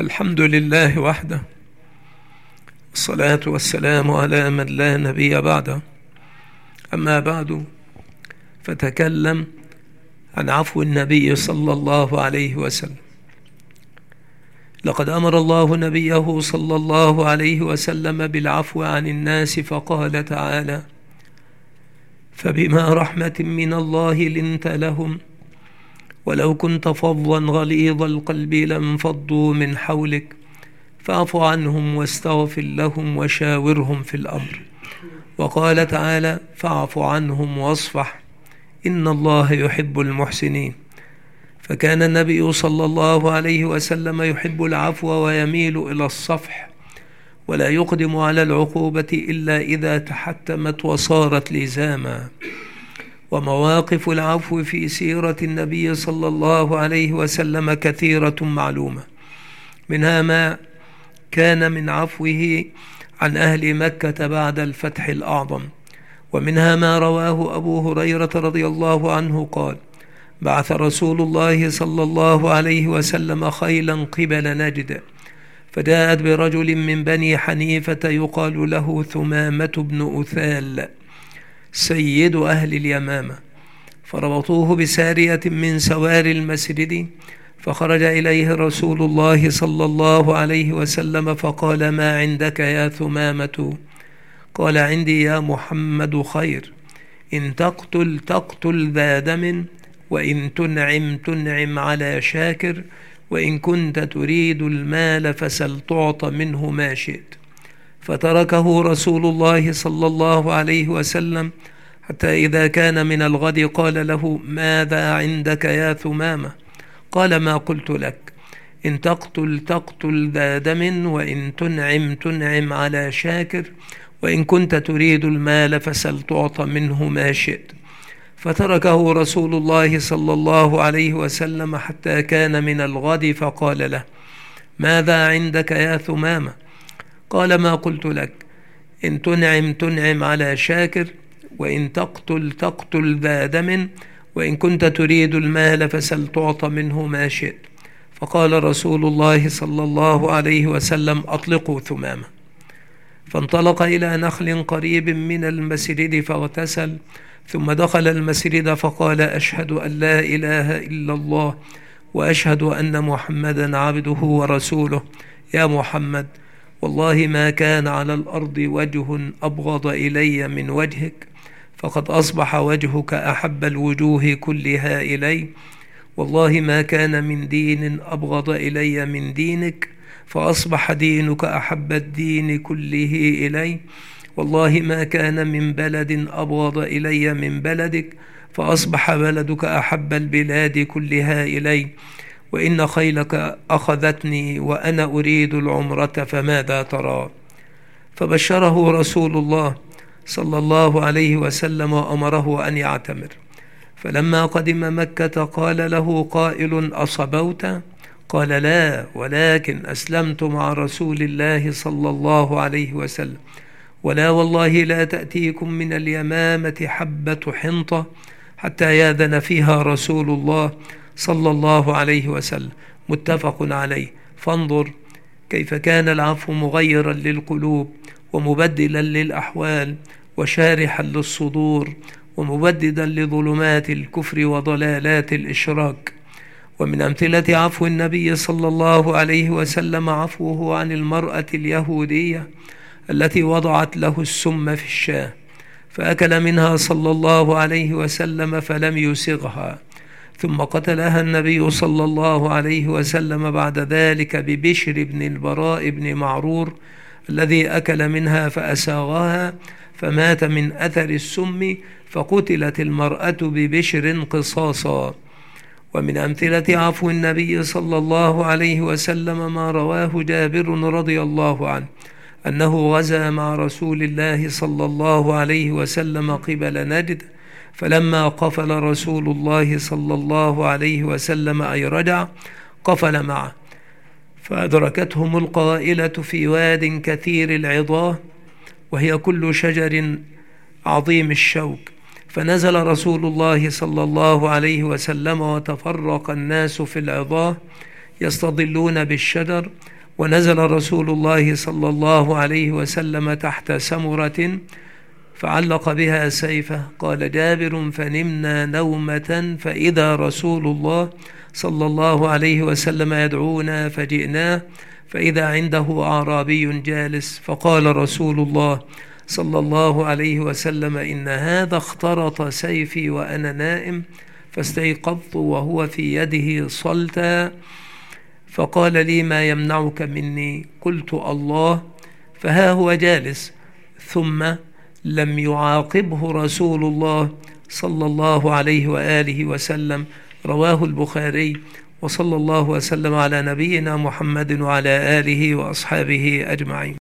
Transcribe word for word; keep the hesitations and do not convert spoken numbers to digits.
الحمد لله وحده، الصلاة والسلام على من لا نبي بعده. أما بعد، فتكلم عن عفو النبي صلى الله عليه وسلم. لقد أمر الله نبيه صلى الله عليه وسلم بالعفو عن الناس، فقال تعالى: فبما رحمة من الله لنت لهم ولو كنت فظا غليظ القلب لانفضوا من حولك فاعف عنهم واستغفر لهم وشاورهم في الأمر. وقال تعالى: فاعف عنهم واصفح إن الله يحب المحسنين. فكان النبي صلى الله عليه وسلم يحب العفو ويميل إلى الصفح، ولا يقدم على العقوبة إلا إذا تحتمت وصارت لزاما. ومواقف العفو في سيرة النبي صلى الله عليه وسلم كثيرة معلومة، منها ما كان من عفوه عن أهل مكة بعد الفتح الأعظم، ومنها ما رواه أبو هريرة رضي الله عنه قال: بعث رسول الله صلى الله عليه وسلم خيلا قبل نجد، فجاءت برجل من بني حنيفة يقال له ثمامة بن أثال سيد أهل اليمامة، فربطوه بسارية من سوار المسجد، فخرج إليه رسول الله صلى الله عليه وسلم فقال: ما عندك يا ثمامة؟ قال: عندي يا محمد خير، إن تقتل تقتل ذا دم، وإن تنعم تنعم على شاكر، وإن كنت تريد المال فسل تعط منه ما شئت. فتركه رسول الله صلى الله عليه وسلم حتى إذا كان من الغد قال له: ماذا عندك يا ثمامة؟ قال: ما قلت لك، إن تقتل تقتل ذا دم، وإن تنعم تنعم على شاكر، وإن كنت تريد المال فسل تعط منه ما شئت. فتركه رسول الله صلى الله عليه وسلم حتى كان من الغد فقال له: ماذا عندك يا ثمامة؟ قال: ما قلت لك، إن تنعم تنعم على شاكر، وإن تقتل تقتل ذا دم، وإن كنت تريد المال فسل تعط منه ما شئت. فقال رسول الله صلى الله عليه وسلم: أطلقوا ثمامة. فانطلق إلى نخل قريب من المسجد فاغتسل، ثم دخل المسجد فقال: أشهد أن لا إله إلا الله وأشهد أن محمدا عبده ورسوله. يا محمد، والله ما كان على الأرض وجه أبغض إلي من وجهك، فقد أصبح وجهك أحب الوجوه كلها إلي. والله ما كان من دين أبغض إلي من دينك، فأصبح دينك أحب الدين كله إلي. والله ما كان من بلد أبغض إلي من بلدك، فأصبح بلدك أحب البلاد كلها إلي. وإن خيلك أخذتني وأنا أريد العمرة، فماذا ترى؟ فبشره رسول الله صلى الله عليه وسلم وأمره أن يعتمر. فلما قدم مكة قال له قائل: أصبوت؟ قال: لا، ولكن أسلمت مع رسول الله صلى الله عليه وسلم، ولا والله لا تأتيكم من اليمامة حبة حنطة حتى يأذن فيها رسول الله صلى الله عليه وسلم. متفق عليه. فانظر كيف كان العفو مغيرا للقلوب، ومبدلا للأحوال، وشارحا للصدور، ومبددا لظلمات الكفر وضلالات الإشراك. ومن أمثلة عفو النبي صلى الله عليه وسلم عفوه عن المرأة اليهودية التي وضعت له السم في الشاة، فأكل منها صلى الله عليه وسلم فلم يسغها، ثم قتلها النبي صلى الله عليه وسلم بعد ذلك ببشر بن البراء بن معرور الذي أكل منها فأساغها، فمات من أثر السم، فقتلت المرأة ببشر قصاصا. ومن أمثلة عفو النبي صلى الله عليه وسلم ما رواه جابر رضي الله عنه أنه غزا مع رسول الله صلى الله عليه وسلم قبل نجد، فلما قفل رسول الله صلى الله عليه وسلم أي رجع، قفل معه، فأدركتهم القائلة في واد كثير العضاه، وهي كل شجر عظيم الشوك، فنزل رسول الله صلى الله عليه وسلم وتفرق الناس في العضاه يستظلون بالشجر. ونزل رسول الله صلى الله عليه وسلم تحت سمرة فعلق بها سيفه. قال جابر: فنمنا نومة فإذا رسول الله صلى الله عليه وسلم يدعونا فجئناه فإذا عنده أعرابي جالس، فقال رسول الله صلى الله عليه وسلم: إن هذا اخترط سيفي وأنا نائم، فاستيقظت وهو في يده صلتا، فقال لي: ما يمنعك مني؟ قلت: الله، فها هو جالس. ثم لم يعاقبه رسول الله صلى الله عليه وآله وسلم. رواه البخاري. وصلى الله وسلم على نبينا محمد وعلى آله وأصحابه أجمعين.